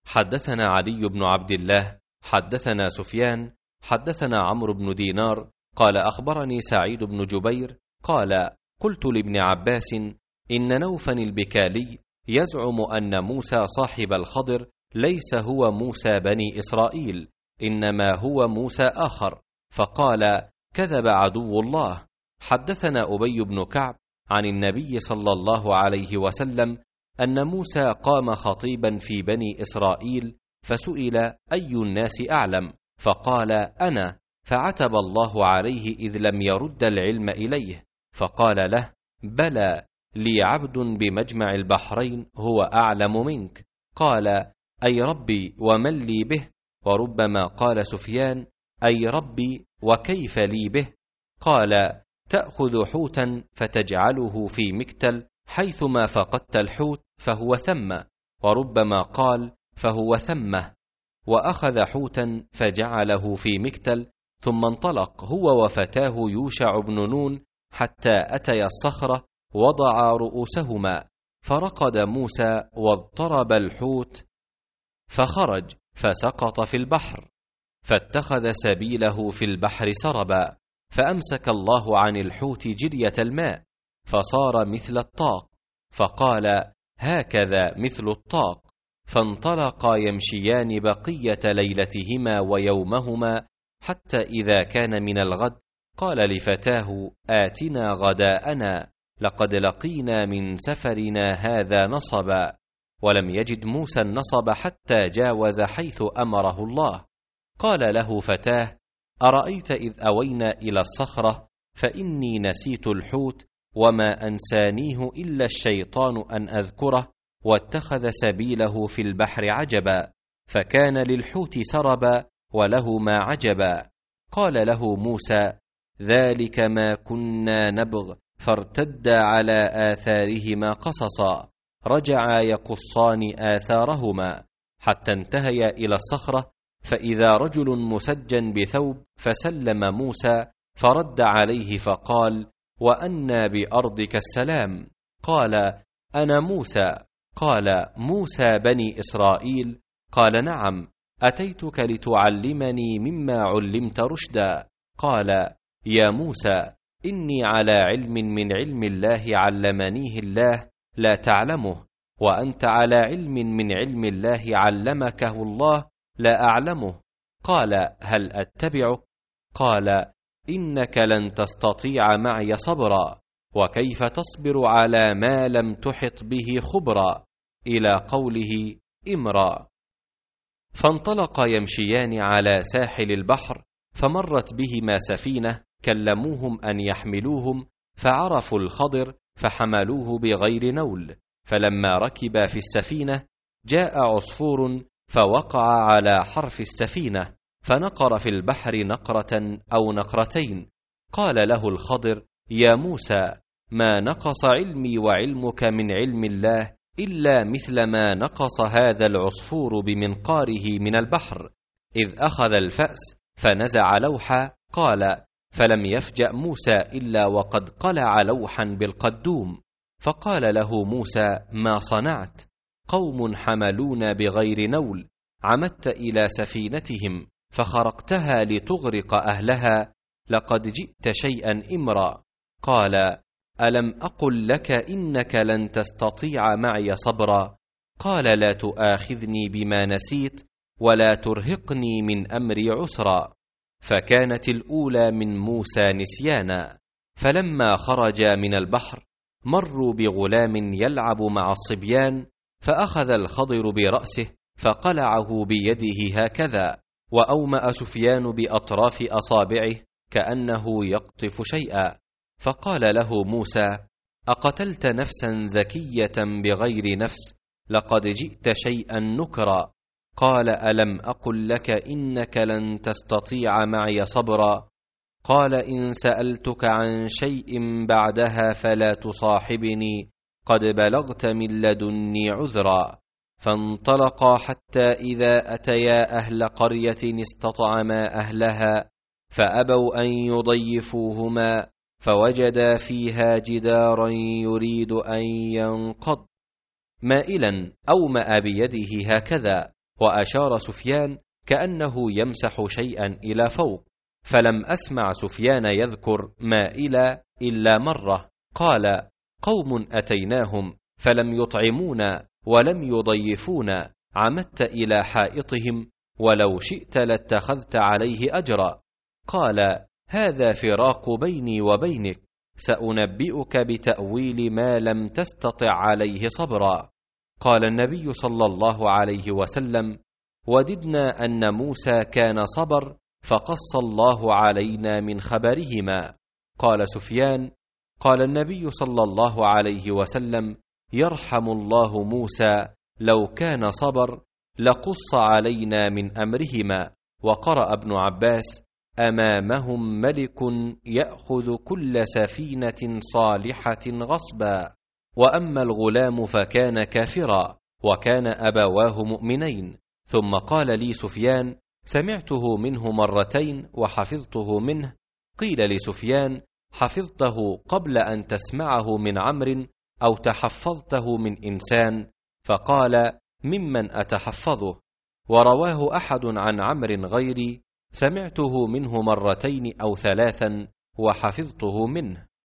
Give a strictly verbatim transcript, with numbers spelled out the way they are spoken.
حدثنا علي بن عبد الله حدثنا سفيان حدثنا عمرو بن دينار قال أخبرني سعيد بن جبير قال قلت لابن عباس إن نوفا البكالي يزعم أن موسى صاحب الخضر ليس هو موسى بني إسرائيل، إنما هو موسى آخر، فقال كذب عدو الله. حدثنا أبي بن كعب عن النبي صلى الله عليه وسلم أن موسى قام خطيبا في بني إسرائيل فسئل أي الناس أعلم، فقال أنا، فعتب الله عليه إذ لم يرد العلم إليه، فقال له بلى، لي عبد بمجمع البحرين هو أعلم منك. قال أي ربي ومن لي به؟ وربما قال سفيان أي ربي وكيف لي به؟ قال تأخذ حوتا فتجعله في مكتل، حيثما فقدت الحوت فهو ثم، وربما قال فهو ثمه، وأخذ حوتا فجعله في مكتل، ثم انطلق هو وفتاه يوشع بن نون حتى أتيا الصخرة وضعا رؤوسهما، فرقد موسى واضطرب الحوت فخرج فسقط في البحر، فاتخذ سبيله في البحر سربا، فأمسك الله عن الحوت جرية الماء فصار مثل الطاق، فقال هكذا مثل الطاق، فانطلقا يمشيان بقية ليلتهما ويومهما، حتى إذا كان من الغد قال لفتاه آتنا غداءنا لقد لقينا من سفرنا هذا نصبا، ولم يجد موسى النصب حتى جاوز حيث أمره الله. قال له فتاه أرأيت إذ أوينا إلى الصخرة فإني نسيت الحوت وما أنسانيه إلا الشيطان أن أذكره، واتخذ سبيله في البحر عجبا، فكان للحوت سربا وله ما عجبا. قال له موسى ذلك ما كنا نبغ، فارتدا على آثارهما قصصا، رجعا يقصان آثارهما حتى انتهيا إلى الصخرة، فإذا رجل مسجن بثوب، فسلم موسى فرد عليه فقال وأنى بأرضك السلام؟ قال أنا موسى. قال موسى بني إسرائيل؟ قال نعم، أتيتك لتعلمني مما علمت رشدا. قال يا موسى إني على علم من علم الله علمنيه الله لا تعلمه، وأنت على علم من علم الله علمكه الله لا أعلمه. قال هل أتبعك؟ قال إنك لن تستطيع معي صبرا، وكيف تصبر على ما لم تحط به خبرا، إلى قوله إمرا. فانطلقا يمشيان على ساحل البحر، فمرت بهما سفينة كلموهم أن يحملوهم، فعرفوا الخضر فحملوه بغير نول، فلما ركبا في السفينة جاء عصفور فوقع على حرف السفينة فنقر في البحر نقرة أو نقرتين. قال له الخضر يا موسى ما نقص علمي وعلمك من علم الله إلا مثل ما نقص هذا العصفور بمنقاره من البحر، إذ أخذ الفأس فنزع لوحا. قال فلم يفجأ موسى إلا وقد قلع لوحا بالقدوم، فقال له موسى ما صنعت؟ قوم حملون بغير نول، عمدت إلى سفينتهم فخرقتها لتغرق أهلها، لقد جئت شيئا إمرا. قال ألم أقل لك إنك لن تستطيع معي صبرا؟ قال لا تؤاخذني بما نسيت ولا ترهقني من أمري عسرا. فكانت الأولى من موسى نسيانا. فلما خرجا من البحر مروا بغلام يلعب مع الصبيان، فأخذ الخضر برأسه فقلعه بيده هكذا، وأومأ سفيان بأطراف أصابعه كأنه يقطف شيئا، فقال له موسى أقتلت نفسا زكية بغير نفس؟ لقد جئت شيئا نكرا. قال ألم أقل لك إنك لن تستطيع معي صبرا؟ قال إن سألتك عن شيء بعدها فلا تصاحبني، قد بلغت من لدني عذرا. فانطلقا حتى إذا أتيا أهل قرية استطعما أهلها فأبوا أن يضيفوهما، فوجدا فيها جدارا يريد أن ينقض، مائلا أومأ بيده هكذا، وأشار سفيان كأنه يمسح شيئا إلى فوق، فلم أسمع سفيان يذكر مائلة إلا مرة. قال: قوم أتيناهم فلم يطعمونا ولم يضيفونا، عمدت إلى حائطهم ولو شئت لاتخذت عليه أجرا. قال: هذا فراق بيني وبينك، سأنبئك بتأويل ما لم تستطع عليه صبرا. قال النبي صلى الله عليه وسلم: وددنا أن موسى كان صبر فقص الله علينا من خبرهما. قال سفيان: قال النبي صلى الله عليه وسلم: يرحم الله موسى، لو كان صبر لقص علينا من أمرهما. وقرأ ابن عباس: أمامهم ملك يأخذ كل سفينة صالحة غصبا. وأما الغلام فكان كافرا، وكان أبواه مؤمنين. ثم قال لي سفيان: سمعته منه مرتين وحفظته منه. قيل لسفيان: حفظته قبل أن تسمعه من عمرو أو تحفظته من إنسان؟ فقال: ممن أتحفظه. ورواه أحد عن عمرو غيري: سمعته منه مرتين أو ثلاثا وحفظته منه.